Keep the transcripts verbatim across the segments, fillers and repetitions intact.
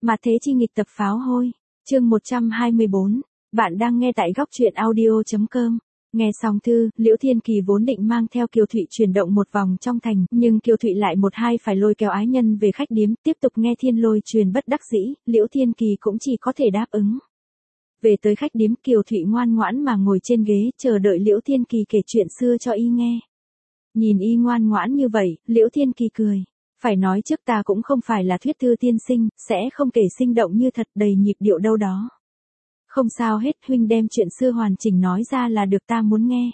Mà thế chi nghịch tập pháo hôi. Chương một trăm hai mươi bốn. Bạn đang nghe tại góc truyện audio chấm com. Nghe xong thư, Liễu Thiên Kỳ vốn định mang theo Kiều Thụy chuyển động một vòng trong thành, nhưng Kiều Thụy lại một hai phải lôi kéo ái nhân về khách điếm, tiếp tục nghe Thiên Lôi truyền bất đắc dĩ, Liễu Thiên Kỳ cũng chỉ có thể đáp ứng. Về tới khách điếm, Kiều Thụy ngoan ngoãn mà ngồi trên ghế, chờ đợi Liễu Thiên Kỳ kể chuyện xưa cho y nghe. Nhìn y ngoan ngoãn như vậy, Liễu Thiên Kỳ cười. Phải nói trước ta cũng không phải là thuyết thư tiên sinh, sẽ không kể sinh động như thật, đầy nhịp điệu đâu đó. Không sao hết, huynh đem chuyện xưa hoàn chỉnh nói ra là được, ta muốn nghe.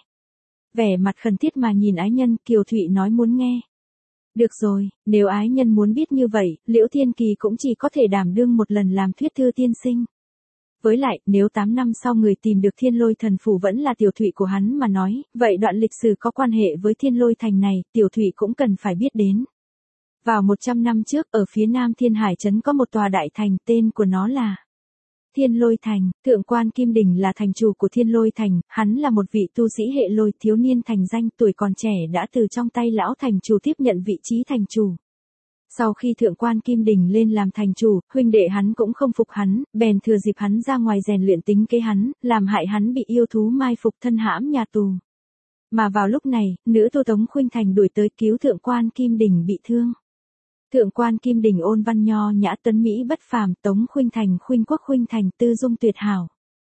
Vẻ mặt khẩn thiết mà nhìn ái nhân, Kiều Thụy nói muốn nghe. Được rồi, nếu ái nhân muốn biết như vậy, Liễu Thiên Kỳ cũng chỉ có thể đảm đương một lần làm thuyết thư tiên sinh. Với lại, nếu tám năm sau người tìm được Thiên Lôi Thần Phủ vẫn là Tiểu Thụy của hắn mà nói, vậy đoạn lịch sử có quan hệ với Thiên Lôi Thành này, Tiểu Thụy cũng cần phải biết đến. Vào một trăm năm trước, ở phía nam Thiên Hải Trấn có một tòa đại thành, tên của nó là Thiên Lôi Thành. Thượng quan Kim Đình là thành chủ của Thiên Lôi Thành, hắn là một vị tu sĩ hệ lôi, thiếu niên thành danh, tuổi còn trẻ đã từ trong tay lão thành chủ tiếp nhận vị trí thành chủ. Sau khi thượng quan Kim Đình lên làm thành chủ, huynh đệ hắn cũng không phục hắn, bèn thừa dịp hắn ra ngoài rèn luyện tính kế hắn, làm hại hắn bị yêu thú mai phục thân hãm nhà tù. Mà vào lúc này, nữ tu Tống Khuynh Thành đuổi tới cứu thượng quan Kim Đình bị thương. Thượng quan Kim Đình ôn văn nho nhã tuấn mỹ bất phàm, Tống Khuynh Thành khuynh quốc khuynh thành tư dung tuyệt hảo.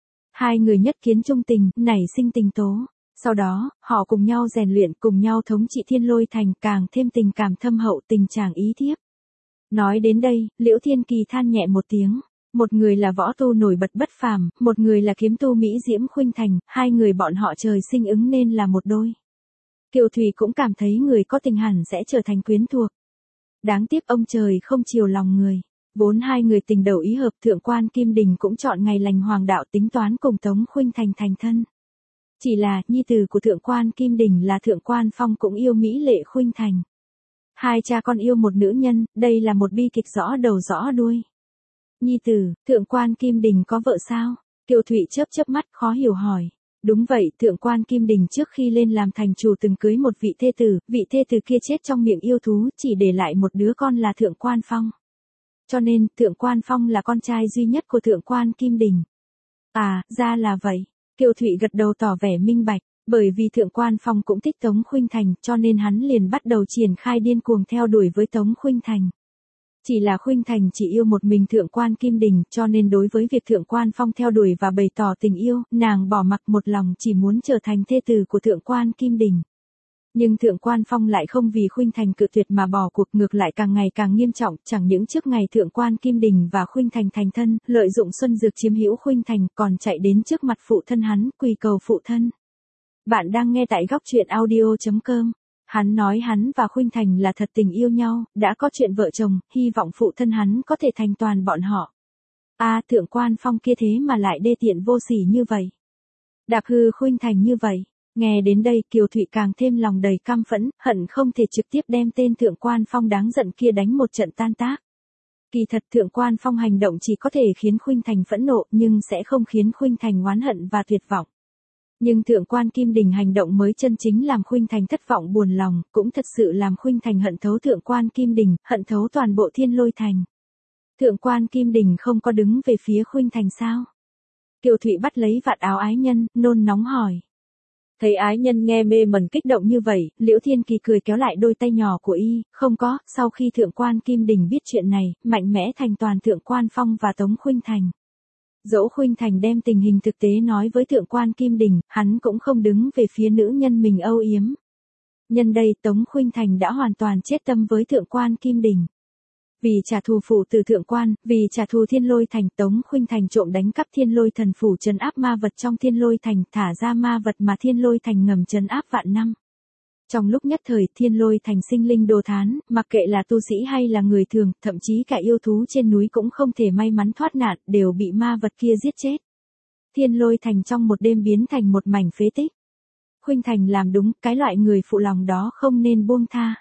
Hai người nhất kiến chung tình, nảy sinh tình tố. Sau đó, họ cùng nhau rèn luyện, cùng nhau thống trị Thiên Lôi Thành, càng thêm tình cảm thâm hậu, tình chàng ý thiếp. Nói đến đây, Liễu Thiên Kỳ than nhẹ một tiếng. Một người là võ tu nổi bật bất phàm, một người là kiếm tu mỹ diễm Khuynh Thành, hai người bọn họ trời sinh ứng nên là một đôi. Kiều Thùy cũng cảm thấy người có tình hẳn sẽ trở thành quyến thuộc. Đáng tiếc ông trời không chiều lòng người. Vốn hai người tình đầu ý hợp, thượng quan Kim Đình cũng chọn ngày lành hoàng đạo tính toán cùng Tống Khuynh Thành thành thân. Chỉ là, nhi tử của thượng quan Kim Đình là thượng quan Phong cũng yêu mỹ lệ Khuynh Thành. Hai cha con yêu một nữ nhân, đây là một bi kịch rõ đầu rõ đuôi. Nhi tử, thượng quan Kim Đình có vợ sao? Kiều Thụy chớp chớp mắt khó hiểu hỏi. Đúng vậy, thượng quan Kim Đình trước khi lên làm thành chủ từng cưới một vị thê tử, vị thê tử kia chết trong miệng yêu thú, chỉ để lại một đứa con là thượng quan Phong. Cho nên, thượng quan Phong là con trai duy nhất của thượng quan Kim Đình. À, ra là vậy. Kiều Thụy gật đầu tỏ vẻ minh bạch, bởi vì thượng quan Phong cũng thích Tống Khuynh Thành, cho nên hắn liền bắt đầu triển khai điên cuồng theo đuổi với Tống Khuynh Thành. Chỉ là Khuynh Thành chỉ yêu một mình thượng quan Kim Đình, cho nên đối với việc thượng quan Phong theo đuổi và bày tỏ tình yêu, nàng bỏ mặc một lòng chỉ muốn trở thành thê tử của thượng quan Kim Đình. Nhưng thượng quan Phong lại không vì Khuynh Thành cự tuyệt mà bỏ cuộc, ngược lại càng ngày càng nghiêm trọng, chẳng những trước ngày thượng quan Kim Đình và Khuynh Thành thành thân, lợi dụng xuân dược chiếm hữu Khuynh Thành, còn chạy đến trước mặt phụ thân hắn, quỳ cầu phụ thân. Bạn đang nghe tại góc truyện audio chấm com. Hắn nói hắn và Khuynh Thành là thật tình yêu nhau, đã có chuyện vợ chồng, hy vọng phụ thân hắn có thể thành toàn bọn họ. A à, thượng quan Phong kia thế mà lại đê tiện vô sỉ như vậy. Đạp hư Khuynh Thành như vậy. Nghe đến đây, Kiều Thụy càng thêm lòng đầy căm phẫn, hận không thể trực tiếp đem tên thượng quan Phong đáng giận kia đánh một trận tan tác. Kỳ thật thượng quan Phong hành động chỉ có thể khiến Khuynh Thành phẫn nộ, nhưng sẽ không khiến Khuynh Thành oán hận và tuyệt vọng. Nhưng thượng quan Kim Đình hành động mới chân chính làm Khuynh Thành thất vọng buồn lòng, cũng thật sự làm Khuynh Thành hận thấu thượng quan Kim Đình, hận thấu toàn bộ Thiên Lôi Thành. Thượng quan Kim Đình không có đứng về phía Khuynh Thành sao? Kiều Thụy bắt lấy vạt áo ái nhân, nôn nóng hỏi. Thấy ái nhân nghe mê mẩn kích động như vậy, Liễu Thiên Kỳ cười kéo lại đôi tay nhỏ của y, không có, sau khi thượng quan Kim Đình biết chuyện này, mạnh mẽ thành toàn thượng quan Phong và Tống Khuynh Thành. Dẫu Khuynh Thành đem tình hình thực tế nói với thượng quan Kim Đình, hắn cũng không đứng về phía nữ nhân mình âu yếm. Nhân đây Tống Khuynh Thành đã hoàn toàn chết tâm với thượng quan Kim Đình. Vì trả thù phụ từ thượng quan, vì trả thù Thiên Lôi Thành, Tống Khuynh Thành trộm đánh cắp Thiên Lôi Thần Phủ trấn áp ma vật trong Thiên Lôi Thành, thả ra ma vật mà Thiên Lôi Thành ngầm trấn áp vạn năm. Trong lúc nhất thời Thiên Lôi Thành sinh linh đồ thán, mặc kệ là tu sĩ hay là người thường, thậm chí cả yêu thú trên núi cũng không thể may mắn thoát nạn, đều bị ma vật kia giết chết. Thiên Lôi Thành trong một đêm biến thành một mảnh phế tích. Khuynh Thành làm đúng, cái loại người phụ lòng đó không nên buông tha.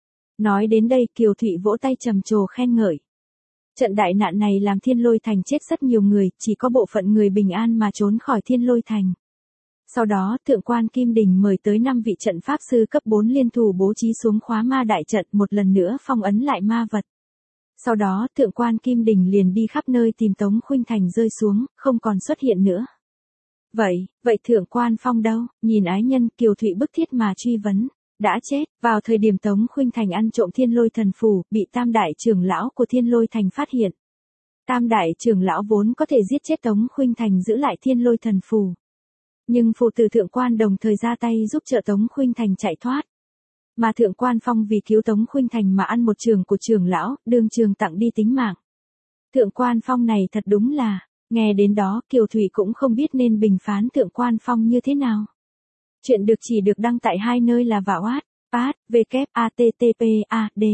Nói đến đây Kiều Thụy vỗ tay trầm trồ khen ngợi. Trận đại nạn này làm Thiên Lôi Thành chết rất nhiều người, chỉ có bộ phận người bình an mà trốn khỏi Thiên Lôi Thành. Sau đó, thượng quan Kim Đình mời tới năm vị trận pháp sư cấp bốn liên thủ bố trí xuống khóa ma đại trận, một lần nữa phong ấn lại ma vật. Sau đó, thượng quan Kim Đình liền đi khắp nơi tìm Tống Khuynh Thành rơi xuống, không còn xuất hiện nữa. Vậy, vậy thượng quan Phong đâu? Nhìn ái nhân, Kiều Thụy bức thiết mà truy vấn. Đã chết, vào thời điểm Tống Khuynh Thành ăn trộm Thiên Lôi Thần Phù, bị Tam đại trưởng lão của Thiên Lôi Thành phát hiện. Tam đại trưởng lão vốn có thể giết chết Tống Khuynh Thành giữ lại Thiên Lôi Thần Phù. Nhưng phụ tử thượng quan đồng thời ra tay giúp trợ Tống Khuynh Thành chạy thoát. Mà thượng quan Phong vì cứu Tống Khuynh Thành mà ăn một trường của trưởng lão, đương trường tặng đi tính mạng. Thượng quan Phong này thật đúng là, nghe đến đó Kiều Thụy cũng không biết nên bình phán thượng quan Phong như thế nào. Chuyện được chỉ được đăng tại hai nơi là Vạo Át, Pát, W A T T P A D.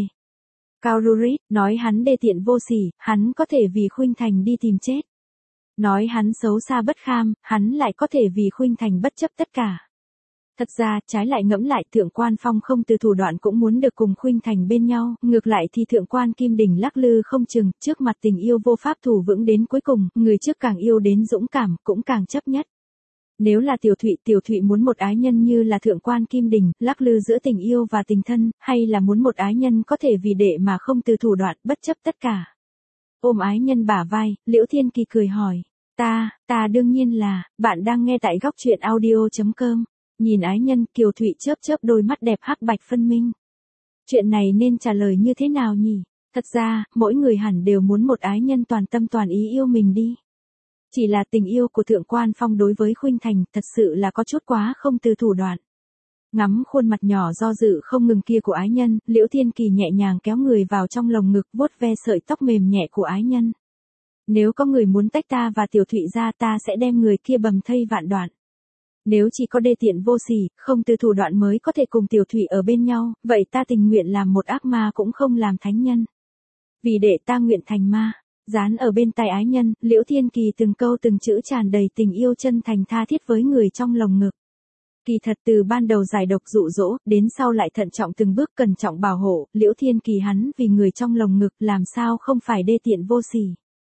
Cao Rurit nói hắn đê tiện vô sỉ, hắn có thể vì Khuynh Thành đi tìm chết. Nói hắn xấu xa bất kham, hắn lại có thể vì Khuynh Thành bất chấp tất cả. Thật ra, trái lại ngẫm lại thượng quan Phong không từ thủ đoạn cũng muốn được cùng Khuynh Thành bên nhau, ngược lại thì thượng quan Kim Đình lắc lư không chừng, trước mặt tình yêu vô pháp thủ vững đến cuối cùng, người trước càng yêu đến dũng cảm, cũng càng chấp nhất. Nếu là Tiểu Thụy, Tiểu Thụy muốn một ái nhân như là thượng quan Kim Đình, lắc lư giữa tình yêu và tình thân, hay là muốn một ái nhân có thể vì đệ mà không từ thủ đoạn, bất chấp tất cả. Ôm ái nhân bả vai, Liễu Thiên Kỳ cười hỏi, ta, ta đương nhiên là, bạn đang nghe tại góc truyện audio.com. Nhìn ái nhân, Kiều Thụy chớp chớp đôi mắt đẹp hắc bạch phân minh. Chuyện này nên trả lời như thế nào nhỉ? Thật ra, mỗi người hẳn đều muốn một ái nhân toàn tâm toàn ý yêu mình đi. Chỉ là tình yêu của thượng quan Phong đối với Khuynh Thành thật sự là có chút quá không từ thủ đoạn. Ngắm khuôn mặt nhỏ do dự không ngừng kia của ái nhân, Liễu Thiên Kỳ nhẹ nhàng kéo người vào trong lồng ngực vuốt ve sợi tóc mềm nhẹ của ái nhân. Nếu có người muốn tách ta và Tiểu Thụy ra ta sẽ đem người kia bầm thây vạn đoạn. Nếu chỉ có đê tiện vô sỉ, không từ thủ đoạn mới có thể cùng Tiểu Thụy ở bên nhau, vậy ta tình nguyện làm một ác ma cũng không làm thánh nhân. Vì để ta nguyện thành ma. Dán ở bên tai ái nhân, Liễu Thiên Kỳ từng câu từng chữ tràn đầy tình yêu chân thành tha thiết với người trong lồng ngực. Kỳ thật từ ban đầu giải độc dụ dỗ, đến sau lại thận trọng từng bước cẩn trọng bảo hộ, Liễu Thiên Kỳ hắn vì người trong lồng ngực làm sao không phải đê tiện vô sỉ.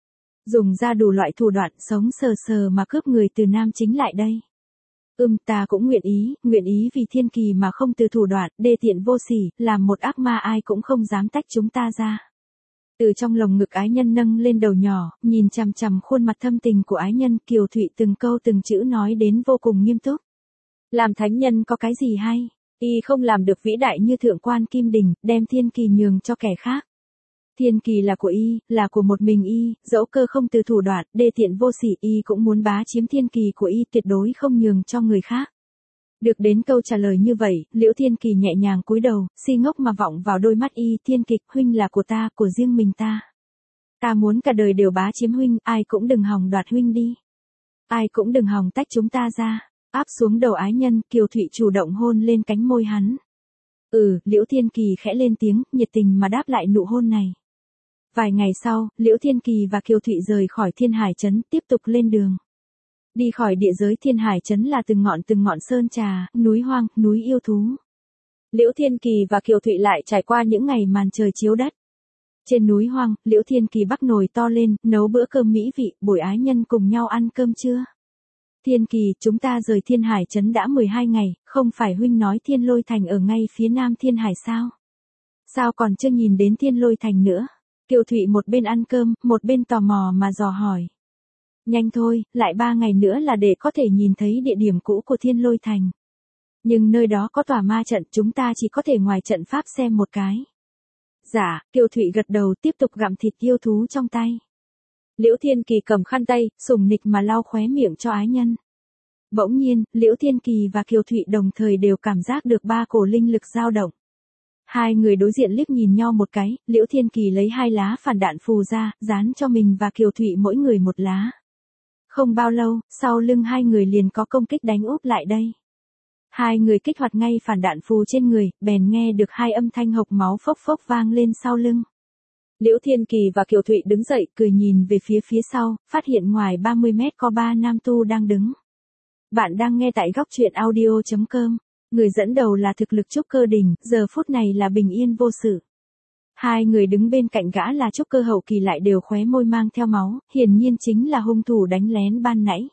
Dùng ra đủ loại thủ đoạn sống sờ sờ mà cướp người từ nam chính lại đây. Ừm ta cũng nguyện ý, nguyện ý vì Thiên Kỳ mà không từ thủ đoạn, đê tiện vô sỉ, làm một ác ma ai cũng không dám tách chúng ta ra. Từ trong lồng ngực ái nhân nâng lên đầu nhỏ, nhìn chằm chằm khuôn mặt thâm tình của ái nhân, Kiều Thụy từng câu từng chữ nói đến vô cùng nghiêm túc. Làm thánh nhân có cái gì hay? Y không làm được vĩ đại như thượng quan Kim Đình, đem Thiên Kỳ nhường cho kẻ khác. Thiên Kỳ là của Y, là của một mình Y, dẫu cơ không từ thủ đoạn, đê tiện vô sỉ Y cũng muốn bá chiếm Thiên Kỳ của Y tuyệt đối không nhường cho người khác. Được đến câu trả lời như vậy, Liễu Thiên Kỳ nhẹ nhàng cúi đầu, si ngốc mà vọng vào đôi mắt Y. Thiên Kịch, huynh là của ta, của riêng mình ta. Ta muốn cả đời đều bá chiếm huynh, ai cũng đừng hòng đoạt huynh đi. Ai cũng đừng hòng tách chúng ta ra. Áp xuống đầu ái nhân, Kiều Thụy chủ động hôn lên cánh môi hắn. Ừ, Liễu Thiên Kỳ khẽ lên tiếng, nhiệt tình mà đáp lại nụ hôn này. Vài ngày sau, Liễu Thiên Kỳ và Kiều Thụy rời khỏi Thiên Hải Trấn, tiếp tục lên đường. Đi khỏi địa giới Thiên Hải Trấn là từng ngọn từng ngọn sơn trà, núi hoang, núi yêu thú. Liễu Thiên Kỳ và Kiều Thụy lại trải qua những ngày màn trời chiếu đất. Trên núi hoang, Liễu Thiên Kỳ bắc nồi to lên, nấu bữa cơm mỹ vị, bồi ái nhân cùng nhau ăn cơm trưa. Thiên Kỳ, chúng ta rời Thiên Hải Trấn đã mười hai ngày, không phải huynh nói Thiên Lôi Thành ở ngay phía nam Thiên Hải sao? Sao còn chưa nhìn đến Thiên Lôi Thành nữa? Kiều Thụy một bên ăn cơm, một bên tò mò mà dò hỏi. Nhanh thôi, lại ba ngày nữa là để có thể nhìn thấy địa điểm cũ của Thiên Lôi Thành. Nhưng nơi đó có tòa ma trận, chúng ta chỉ có thể ngoài trận pháp xem một cái. Dạ, Kiều Thụy gật đầu tiếp tục gặm thịt yêu thú trong tay. Liễu Thiên Kỳ cầm khăn tay, sùng nịch mà lau khóe miệng cho ái nhân. Bỗng nhiên, Liễu Thiên Kỳ và Kiều Thụy đồng thời đều cảm giác được ba cổ linh lực dao động. Hai người đối diện liếc nhìn nhau một cái, Liễu Thiên Kỳ lấy hai lá phản đạn phù ra, dán cho mình và Kiều Thụy mỗi người một lá. Không bao lâu, sau lưng hai người liền có công kích đánh úp lại đây. Hai người kích hoạt ngay phản đạn phù trên người, bèn nghe được hai âm thanh hộc máu phốc phốc vang lên sau lưng. Liễu Thiên Kỳ và Kiều Thụy đứng dậy, cười nhìn về phía phía sau, phát hiện ngoài ba mươi mét có ba nam tu đang đứng. Bạn đang nghe tại góc truyện audio.com. Người dẫn đầu là thực lực trúc cơ đỉnh, giờ phút này là bình yên vô sự. Hai người đứng bên cạnh gã là trúc cơ hậu kỳ lại đều khóe môi mang theo máu, hiển nhiên chính là hung thủ đánh lén ban nãy.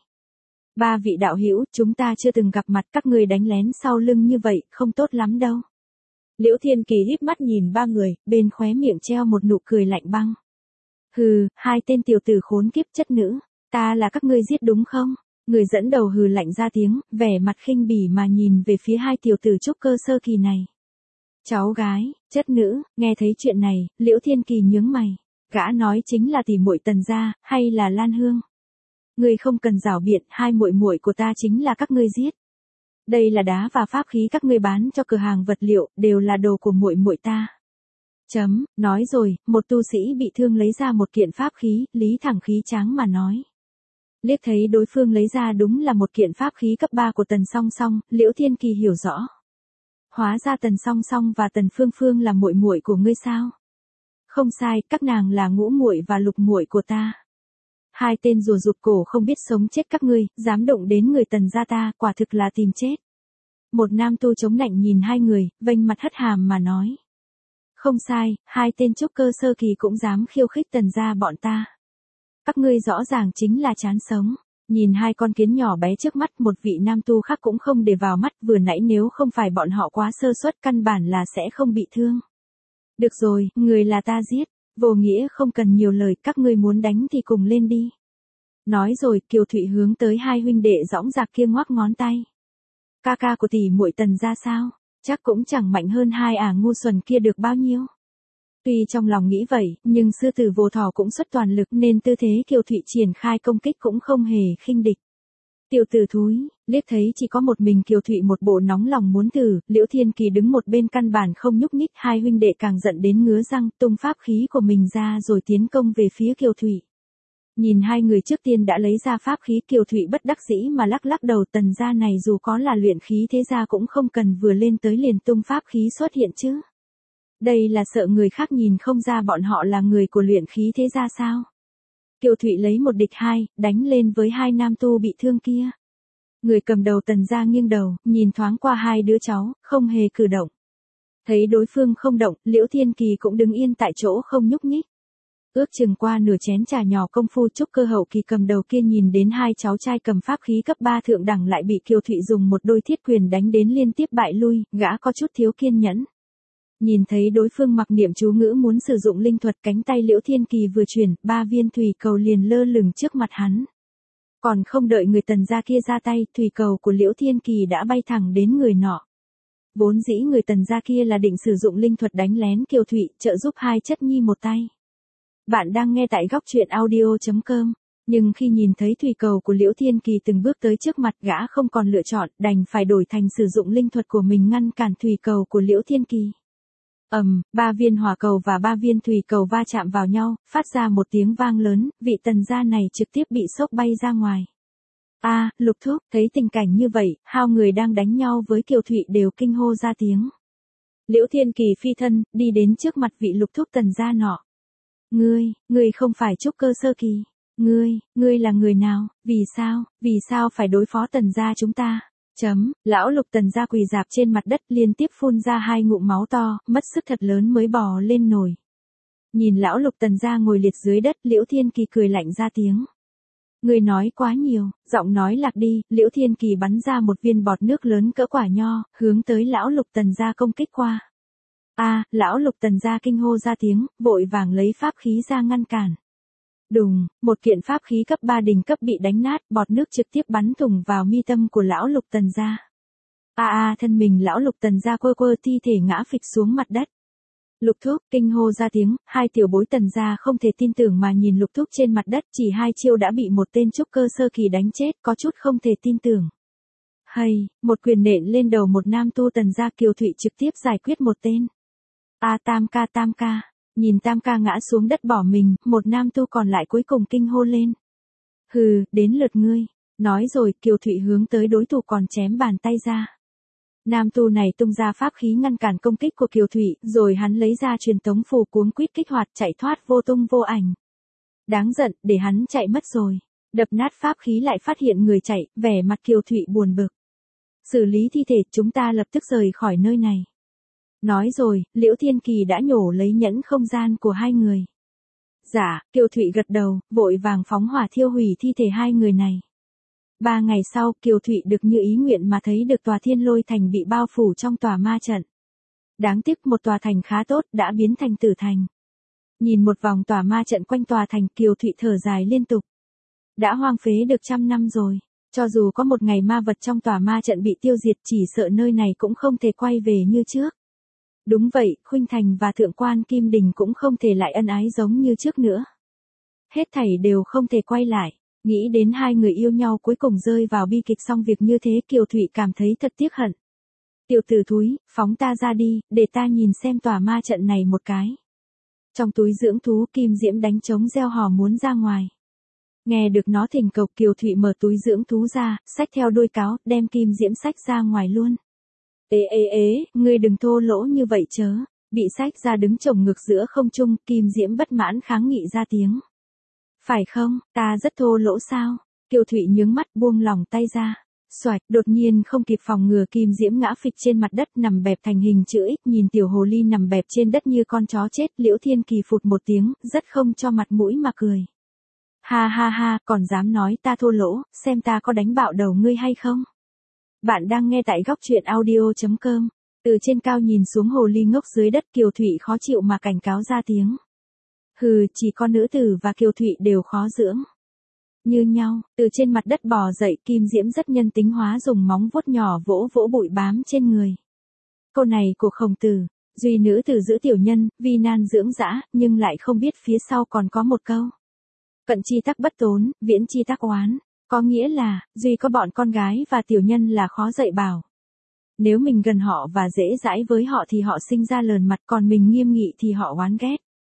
Ba vị đạo hữu, chúng ta chưa từng gặp mặt, các người đánh lén sau lưng như vậy, không tốt lắm đâu. Liễu Thiên Kỳ híp mắt nhìn ba người, bên khóe miệng treo một nụ cười lạnh băng. Hừ, hai tên tiểu tử khốn kiếp chất nữ, ta là các ngươi giết đúng không? Người dẫn đầu hừ lạnh ra tiếng, vẻ mặt khinh bỉ mà nhìn về phía hai tiểu tử trúc cơ sơ kỳ này. Cháu gái, chất nữ, nghe thấy chuyện này, Liễu Thiên Kỳ nhướng mày. Gã nói chính là tỷ muội Tần gia, hay là Lan Hương? Ngươi không cần giảo biện, hai muội muội của ta chính là các ngươi giết. Đây là đá và pháp khí các ngươi bán cho cửa hàng vật liệu, đều là đồ của muội muội ta. Chấm, nói rồi, một tu sĩ bị thương lấy ra một kiện pháp khí, Lý thẳng khí tráng mà nói. Liếc thấy đối phương lấy ra đúng là một kiện pháp khí cấp ba của Tần Song Song, Liễu Thiên Kỳ hiểu rõ. Hóa ra Tần Song Song và Tần Phương Phương là muội muội của ngươi sao? Không sai, các nàng là ngũ muội và lục muội của ta. Hai tên rùa rụt cổ không biết sống chết các ngươi, dám động đến người Tần gia ta, quả thực là tìm chết. Một nam tu chống nạnh nhìn hai người, vênh mặt hất hàm mà nói. Không sai, hai tên trúc cơ sơ kỳ cũng dám khiêu khích Tần gia bọn ta. Các ngươi rõ ràng chính là chán sống. Nhìn hai con kiến nhỏ bé trước mắt, một vị nam tu khác cũng không để vào mắt, vừa nãy nếu không phải bọn họ quá sơ suất căn bản là sẽ không bị thương. Được rồi, người là ta giết, vô nghĩa không cần nhiều lời, các ngươi muốn đánh thì cùng lên đi. Nói rồi, Kiều Thụy hướng tới hai huynh đệ dõng dạc kia ngoắc ngón tay. Ca ca của tỷ muội Tần ra sao? Chắc cũng chẳng mạnh hơn hai ả ngu xuẩn kia được bao nhiêu. Tuy trong lòng nghĩ vậy, nhưng sư tử vô thỏ cũng xuất toàn lực nên tư thế Kiều Thụy triển khai công kích cũng không hề khinh địch. Tiểu tử thúi, liếc thấy chỉ có một mình Kiều Thụy một bộ nóng lòng muốn thử, Liễu Thiên Kỳ đứng một bên căn bản không nhúc nhích, hai huynh đệ càng giận đến ngứa răng, tung pháp khí của mình ra rồi tiến công về phía Kiều Thụy. Nhìn hai người trước tiên đã lấy ra pháp khí, Kiều Thụy bất đắc dĩ mà lắc lắc đầu, Tần gia này dù có là luyện khí thế gia cũng không cần vừa lên tới liền tung pháp khí xuất hiện chứ. Đây là sợ người khác nhìn không ra bọn họ là người của luyện khí thế gia sao? Kiều Thụy lấy một địch hai, đánh lên với hai nam tu bị thương kia. Người cầm đầu Tần gia nghiêng đầu, nhìn thoáng qua hai đứa cháu, không hề cử động. Thấy đối phương không động, Liễu Thiên Kỳ cũng đứng yên tại chỗ không nhúc nhích. Ước chừng qua nửa chén trà nhỏ công phu, trúc cơ hậu kỳ cầm đầu kia nhìn đến hai cháu trai cầm pháp khí cấp ba thượng đẳng lại bị Kiều Thụy dùng một đôi thiết quyền đánh đến liên tiếp bại lui, gã có chút thiếu kiên nhẫn. Nhìn thấy đối phương mặc niệm chú ngữ muốn sử dụng linh thuật, cánh tay Liễu Thiên Kỳ vừa chuyển, ba viên thủy cầu liền lơ lửng trước mặt hắn. Còn không đợi người Tần gia kia ra tay, thủy cầu của Liễu Thiên Kỳ đã bay thẳng đến người nọ. Vốn dĩ người Tần gia kia là định sử dụng linh thuật đánh lén Kiều Thụy, trợ giúp hai chất nhi một tay. Bạn đang nghe tại góc truyện audio chấm com. Nhưng khi nhìn thấy thủy cầu của Liễu Thiên Kỳ từng bước tới trước mặt, gã không còn lựa chọn, đành phải đổi thành sử dụng linh thuật của mình ngăn cản thủy cầu của Liễu Thiên Kỳ. Ầm, um, ba viên hỏa cầu và ba viên thủy cầu va chạm vào nhau, phát ra một tiếng vang lớn, vị Tần gia này trực tiếp bị sốc bay ra ngoài. A, à, Lục Thúc, thấy tình cảnh như vậy, hao người đang đánh nhau với Kiều Thụy đều kinh hô ra tiếng. Liễu Thiên Kỳ phi thân, đi đến trước mặt vị Lục Thúc Tần gia nọ. Ngươi, ngươi không phải trúc cơ sơ kỳ. Ngươi, ngươi là người nào, vì sao, vì sao phải đối phó Tần gia chúng ta? Chấm, lão Lục Tần gia quỳ dạp trên mặt đất liên tiếp phun ra hai ngụm máu to, mất sức thật lớn mới bò lên nổi. Nhìn lão Lục Tần gia ngồi liệt dưới đất, Liễu Thiên Kỳ cười lạnh ra tiếng. Ngươi nói quá nhiều, giọng nói lạc đi, Liễu Thiên Kỳ bắn ra một viên bọt nước lớn cỡ quả nho, hướng tới lão Lục Tần gia công kích qua. A, à, lão Lục Tần gia kinh hô ra tiếng, vội vàng lấy pháp khí ra ngăn cản. Đùng, một kiện pháp khí cấp ba đỉnh cấp bị đánh nát, bọt nước trực tiếp bắn thủng vào mi tâm của lão Lục Tần gia. A a, thân mình lão Lục Tần gia quơ quơ, thi thể ngã phịch xuống mặt đất. Lục Thúc, kinh hô ra tiếng, hai tiểu bối Tần gia không thể tin tưởng mà nhìn Lục Thúc trên mặt đất, chỉ hai chiêu đã bị một tên trúc cơ sơ kỳ đánh chết, có chút không thể tin tưởng. Hay, một quyền nện lên đầu một nam tu Tần gia, Kiều Thụy trực tiếp giải quyết một tên. A, tam ca tam ca. Nhìn tam ca ngã xuống đất bỏ mình, một nam tu còn lại cuối cùng kinh hô lên. Hừ, đến lượt ngươi. Nói rồi, Kiều Thụy hướng tới đối thủ còn chém bàn tay ra. Nam tu này tung ra pháp khí ngăn cản công kích của Kiều Thụy, rồi hắn lấy ra truyền tống phù cuống quýt kích hoạt chạy thoát vô tung vô ảnh. Đáng giận, để hắn chạy mất rồi. Đập nát pháp khí lại phát hiện người chạy, vẻ mặt Kiều Thụy buồn bực. Xử lý thi thể, chúng ta lập tức rời khỏi nơi này. Nói rồi, Liễu Thiên Kỳ đã nhổ lấy nhẫn không gian của hai người. Dạ, Kiều Thụy gật đầu, vội vàng phóng hỏa thiêu hủy thi thể hai người này. Ba ngày sau, Kiều Thụy được như ý nguyện mà thấy được tòa Thiên Lôi Thành bị bao phủ trong tòa ma trận. Đáng tiếc một tòa thành khá tốt đã biến thành tử thành. Nhìn một vòng tòa ma trận quanh tòa thành, Kiều Thụy thở dài liên tục. Đã hoang phế được trăm năm rồi, cho dù có một ngày ma vật trong tòa ma trận bị tiêu diệt, chỉ sợ nơi này cũng không thể quay về như trước. Đúng vậy, Khuynh Thành và Thượng quan Kim Đình cũng không thể lại ân ái giống như trước nữa. Hết thảy đều không thể quay lại. Nghĩ đến hai người yêu nhau cuối cùng rơi vào bi kịch xong việc như thế, Kiều Thụy cảm thấy thật tiếc hận. Tiểu tử thúi, phóng ta ra đi, để ta nhìn xem tòa ma trận này một cái. Trong túi dưỡng thú, Kim Diễm đánh trống reo hò muốn ra ngoài. Nghe được nó thỉnh cầu, Kiều Thụy mở túi dưỡng thú ra, xách theo đuôi cáo, đem Kim Diễm xách ra ngoài luôn. Ê ê ê, ngươi đừng thô lỗ như vậy chớ. Bị xách ra đứng chồng ngược giữa không trung, Kim Diễm bất mãn kháng nghị ra tiếng. Phải không, ta rất thô lỗ sao? Kiều Thụy nhướng mắt buông lỏng tay ra. Xoạch, đột nhiên không kịp phòng ngừa, Kim Diễm ngã phịch trên mặt đất nằm bẹp thành hình chữ X, nhìn tiểu hồ ly nằm bẹp trên đất như con chó chết, Liễu Thiên Kỳ phụt một tiếng, rất không cho mặt mũi mà cười. Ha ha ha, còn dám nói ta thô lỗ, xem ta có đánh bạo đầu ngươi hay không? Bạn đang nghe tại góc truyện audio chấm com. Từ trên cao nhìn xuống hồ ly ngốc dưới đất, Kiều Thụy khó chịu mà cảnh cáo ra tiếng. Hừ, chỉ con nữ tử và Kiều Thụy đều khó dưỡng. Như nhau, từ trên mặt đất bò dậy, Kim Diễm rất nhân tính hóa dùng móng vuốt nhỏ vỗ vỗ bụi bám trên người. Câu này của Khổng Tử, duy nữ tử giữ tiểu nhân, vi nan dưỡng dã, nhưng lại không biết phía sau còn có một câu. Cận chi tắc bất tốn, viễn chi tắc oán, có nghĩa là, duy có bọn con gái và tiểu nhân là khó dạy bảo. Nếu mình gần họ và dễ dãi với họ thì họ sinh ra lờn mặt, còn mình nghiêm nghị thì họ oán ghét.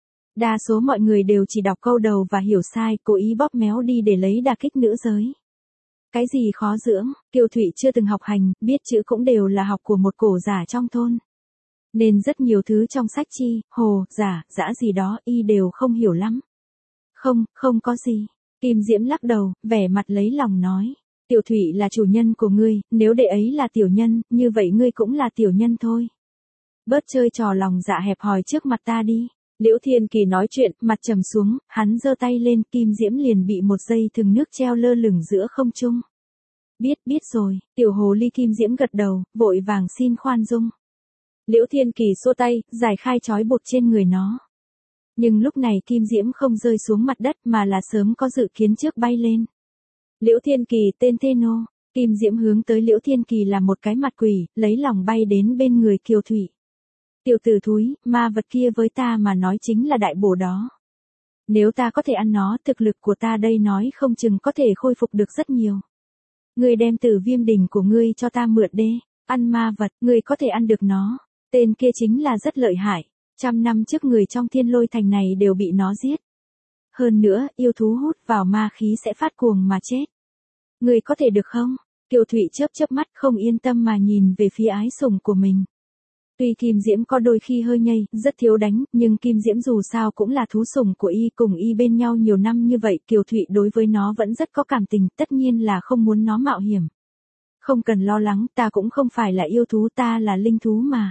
Đa số mọi người đều chỉ đọc câu đầu và hiểu sai, cố ý bóp méo đi để lấy đả kích nữ giới. Cái gì khó dưỡng, Kiều Thụy chưa từng học hành, biết chữ cũng đều là học của một cổ giả trong thôn. Nên rất nhiều thứ trong sách chi, hồ, giả, dã gì đó, y đều không hiểu lắm. Không, không có gì. Kim Diễm lắc đầu, vẻ mặt lấy lòng nói. Tiểu Thụy là chủ nhân của ngươi, nếu đệ ấy là tiểu nhân, như vậy ngươi cũng là tiểu nhân thôi. Bớt chơi trò lòng dạ hẹp hòi trước mặt ta đi. Liễu Thiên Kỳ nói chuyện, mặt trầm xuống, hắn giơ tay lên, Kim Diễm liền bị một dây thừng nước treo lơ lửng giữa không trung. Biết, biết rồi, tiểu hồ ly. Kim Diễm gật đầu, vội vàng xin khoan dung. Liễu Thiên Kỳ xua tay, giải khai trói buộc trên người nó. Nhưng lúc này Kim Diễm không rơi xuống mặt đất mà là sớm có dự kiến trước bay lên. Liễu Thiên Kỳ tên Tê Nô, Kim Diễm hướng tới Liễu Thiên Kỳ là một cái mặt quỷ, lấy lòng bay đến bên người Kiều Thụy. Tiểu tử thúi, ma vật kia với ta mà nói chính là đại bổ đó. Nếu ta có thể ăn nó, thực lực của ta đây nói không chừng có thể khôi phục được rất nhiều. Ngươi đem Tử Viêm đỉnh của ngươi cho ta mượn đê, ăn ma vật, ngươi có thể ăn được nó. Tên kia chính là rất lợi hại, trăm năm trước người trong Thiên Lôi Thành này đều bị nó giết. Hơn nữa, yêu thú hút vào ma khí sẽ phát cuồng mà chết. Ngươi có thể được không? Kiều Thụy chớp chớp mắt không yên tâm mà nhìn về phía ái sủng của mình. Tuy Kim Diễm có đôi khi hơi nhây, rất thiếu đánh, nhưng Kim Diễm dù sao cũng là thú sủng của y, cùng y bên nhau nhiều năm như vậy, Kiều Thụy đối với nó vẫn rất có cảm tình, tất nhiên là không muốn nó mạo hiểm. Không cần lo lắng, ta cũng không phải là yêu thú, ta là linh thú mà.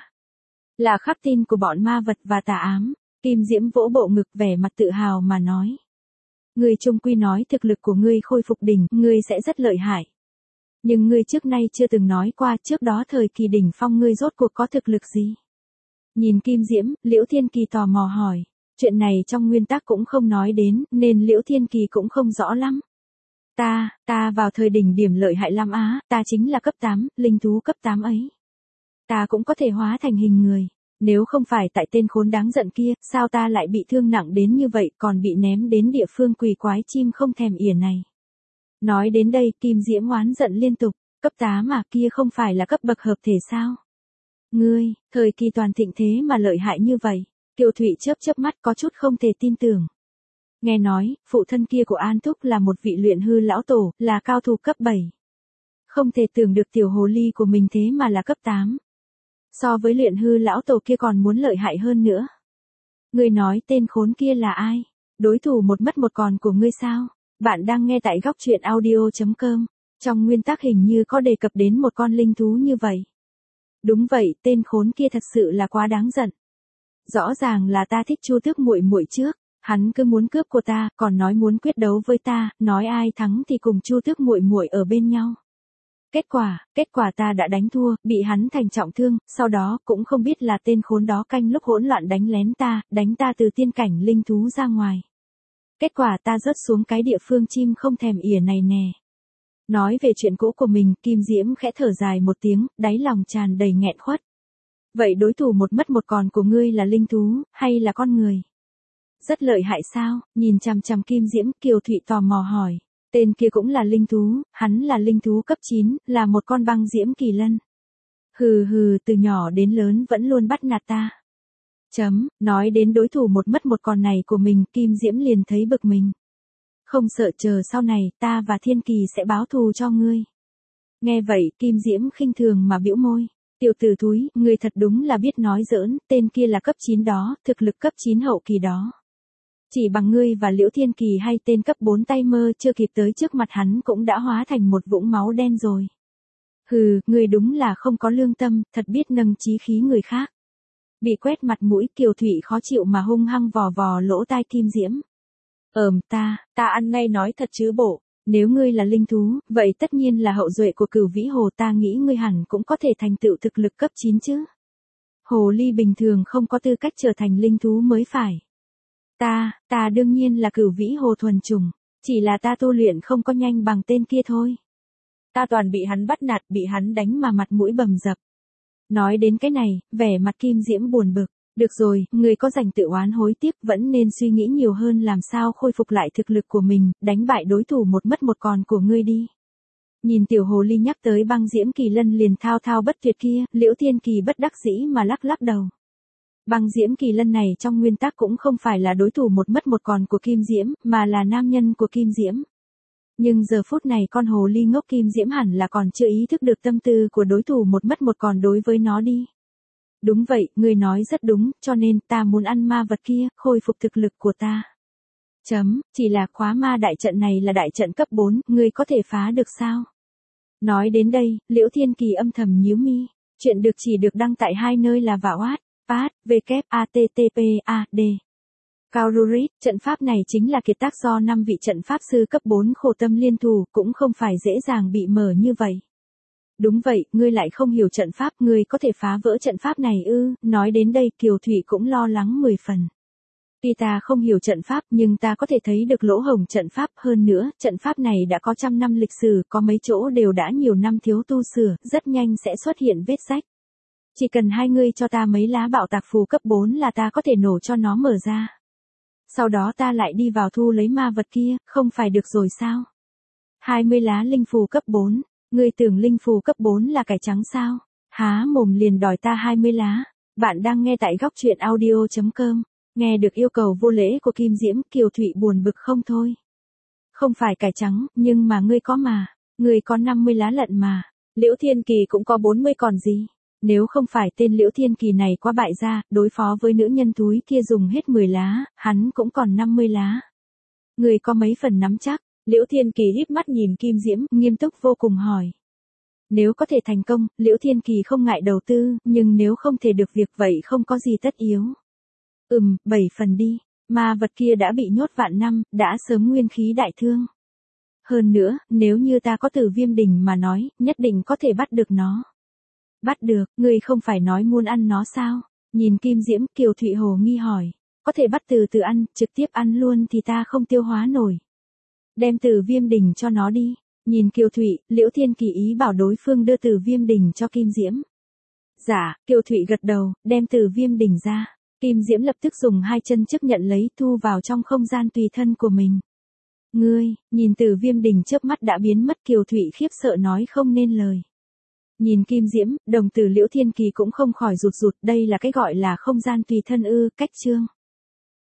Là khắc tin của bọn ma vật và tà ám. Kim Diễm vỗ bộ ngực vẻ mặt tự hào mà nói. Ngươi chung quy nói thực lực của ngươi khôi phục đỉnh, ngươi sẽ rất lợi hại. Nhưng ngươi trước nay chưa từng nói qua, trước đó thời kỳ đỉnh phong ngươi rốt cuộc có thực lực gì? Nhìn Kim Diễm, Liễu Thiên Kỳ tò mò hỏi. Chuyện này trong nguyên tắc cũng không nói đến, nên Liễu Thiên Kỳ cũng không rõ lắm. Ta, ta vào thời đỉnh điểm lợi hại lắm á, ta chính là cấp tám, linh thú cấp tám ấy. Ta cũng có thể hóa thành hình người. Nếu không phải tại tên khốn đáng giận kia, sao ta lại bị thương nặng đến như vậy, còn bị ném đến địa phương quỷ quái chim không thèm ỉa này. Nói đến đây, Kim Diễm oán giận liên tục, cấp tám mà kia không phải là cấp bậc hợp thể sao? Ngươi, thời kỳ toàn thịnh thế mà lợi hại như vậy. Kiều Thụy chớp chớp mắt có chút không thể tin tưởng. Nghe nói, phụ thân kia của An Thúc là một vị luyện hư lão tổ, là cao thủ cấp bảy. Không thể tưởng được tiểu hồ ly của mình thế mà là cấp tám. So với luyện hư lão tổ kia còn muốn lợi hại hơn nữa. Ngươi nói tên khốn kia là ai? Đối thủ một mất một còn của ngươi sao? Bạn đang nghe tại góc truyện audio chấm com. Trong nguyên tắc hình như có đề cập đến một con linh thú như vậy. Đúng vậy, tên khốn kia thật sự là quá đáng giận. Rõ ràng là ta thích Chu Tước muội muội trước, hắn cứ muốn cướp của ta, còn nói muốn quyết đấu với ta, nói ai thắng thì cùng Chu Tước muội muội ở bên nhau. Kết quả, kết quả ta đã đánh thua, bị hắn thành trọng thương, sau đó cũng không biết là tên khốn đó canh lúc hỗn loạn đánh lén ta, đánh ta từ tiên cảnh linh thú ra ngoài. Kết quả ta rớt xuống cái địa phương chim không thèm ỉa này nè. Nói về chuyện cũ của mình, Kim Diễm khẽ thở dài một tiếng, đáy lòng tràn đầy nghẹn khuất. Vậy đối thủ một mất một còn của ngươi là linh thú, hay là con người? Rất lợi hại sao? Nhìn chằm chằm Kim Diễm, Kiều Thụy tò mò hỏi. Tên kia cũng là linh thú, hắn là linh thú cấp chín, là một con băng diễm kỳ lân. Hừ hừ, từ nhỏ đến lớn vẫn luôn bắt nạt ta. Chấm, nói đến đối thủ một mất một còn này của mình, Kim Diễm liền thấy bực mình. Không sợ chờ sau này, ta và Thiên Kỳ sẽ báo thù cho ngươi. Nghe vậy, Kim Diễm khinh thường mà bĩu môi. Tiểu tử thúi, ngươi thật đúng là biết nói giỡn, tên kia là cấp chín đó, thực lực cấp chín hậu kỳ đó. Chỉ bằng ngươi và Liễu Thiên Kỳ hay tên cấp bốn tay mơ chưa kịp tới trước mặt hắn cũng đã hóa thành một vũng máu đen rồi. Hừ, ngươi đúng là không có lương tâm, thật biết nâng chí khí người khác. Bị quét mặt mũi, Kiều Thụy khó chịu mà hung hăng vò vò lỗ tai Kim Diễm. Ờm ta, ta ăn ngay nói thật chứ bộ, nếu ngươi là linh thú, vậy tất nhiên là hậu duệ của Cửu Vĩ Hồ, ta nghĩ ngươi hẳn cũng có thể thành tựu thực lực cấp chín chứ. Hồ ly bình thường không có tư cách trở thành linh thú mới phải. Ta, ta đương nhiên là Cửu Vĩ Hồ thuần chủng, chỉ là ta tu luyện không có nhanh bằng tên kia thôi. Ta toàn bị hắn bắt nạt, bị hắn đánh mà mặt mũi bầm dập. Nói đến cái này, vẻ mặt Kim Diễm buồn bực. Được rồi, người có rảnh tự oán hối tiếc, vẫn nên suy nghĩ nhiều hơn làm sao khôi phục lại thực lực của mình, đánh bại đối thủ một mất một còn của ngươi đi. Nhìn tiểu hồ ly nhắc tới băng diễm kỳ lân liền thao thao bất tuyệt kia, Liễu Thiên Kỳ bất đắc dĩ mà lắc lắc đầu. Băng diễm kỳ lân này trong nguyên tắc cũng không phải là đối thủ một mất một còn của Kim Diễm, mà là nam nhân của Kim Diễm. Nhưng giờ phút này con hồ ly ngốc Kim Diễm hẳn là còn chưa ý thức được tâm tư của đối thủ một mất một còn đối với nó đi. Đúng vậy, ngươi nói rất đúng, cho nên ta muốn ăn ma vật kia, khôi phục thực lực của ta. Chấm, chỉ là khóa ma đại trận này là đại trận cấp bốn, ngươi có thể phá được sao? Nói đến đây, Liễu Thiên Kỳ âm thầm nhíu mi. Chuyện được chỉ được đăng tại hai nơi là Vạo Phát, W A T T P A D. Kaururit, trận pháp này chính là kiệt tác do năm vị trận pháp sư cấp bốn khổ tâm liên thủ, cũng không phải dễ dàng bị mở như vậy. Đúng vậy, ngươi lại không hiểu trận pháp, ngươi có thể phá vỡ trận pháp này ư? Nói đến đây Kiều Thụy cũng lo lắng mười phần. Tuy ta không hiểu trận pháp nhưng ta có thể thấy được lỗ hổng trận pháp, hơn nữa, trận pháp này đã có trăm năm lịch sử, có mấy chỗ đều đã nhiều năm thiếu tu sửa, rất nhanh sẽ xuất hiện vết rách. Chỉ cần hai ngươi cho ta mấy lá bạo tạc phù cấp bốn là ta có thể nổ cho nó mở ra. Sau đó ta lại đi vào thu lấy ma vật kia, không phải được rồi sao? hai mươi lá linh phù cấp bốn. Ngươi tưởng linh phù cấp bốn là cải trắng sao? Há mồm liền đòi ta hai mươi lá. Bạn đang nghe tại góc truyện audio chấm com. Nghe được yêu cầu vô lễ của Kim Diễm, Kiều Thụy buồn bực không thôi. Không phải cải trắng, nhưng mà ngươi có mà. Ngươi có năm mươi lá lận mà. Liễu Thiên Kỳ cũng có bốn mươi còn gì. Nếu không phải tên Liễu Thiên Kỳ này quá bại gia, đối phó với nữ nhân túi kia dùng hết mười lá, hắn cũng còn năm mươi lá. Ngươi có mấy phần nắm chắc? Liễu Thiên Kỳ híp mắt nhìn Kim Diễm, nghiêm túc vô cùng hỏi. Nếu có thể thành công, Liễu Thiên Kỳ không ngại đầu tư, nhưng nếu không thể được việc vậy không có gì tất yếu. Ừm, bảy phần đi, ma vật kia đã bị nhốt vạn năm, đã sớm nguyên khí đại thương. Hơn nữa, nếu như ta có Tử Viêm đỉnh mà nói, nhất định có thể bắt được nó. Bắt được, ngươi không phải nói muốn ăn nó sao? Nhìn Kim Diễm, Kiều Thụy hồ nghi hỏi. Có thể bắt từ từ ăn, trực tiếp ăn luôn thì ta không tiêu hóa nổi. Đem Tử Viêm đỉnh cho nó đi. Nhìn Kiều Thụy, Liễu Thiên Kỳ ý bảo đối phương đưa Tử Viêm đỉnh cho Kim Diễm. Dạ, Kiều Thụy gật đầu, đem Tử Viêm đỉnh ra. Kim Diễm lập tức dùng hai chân trước nhận lấy, thu vào trong không gian tùy thân của mình. Ngươi, nhìn Tử Viêm đỉnh chớp mắt đã biến mất, Kiều Thụy khiếp sợ nói không nên lời. Nhìn Kim Diễm, đồng tử Liễu Thiên Kỳ cũng không khỏi rụt rụt, đây là cái gọi là không gian tùy thân ư, cách chương.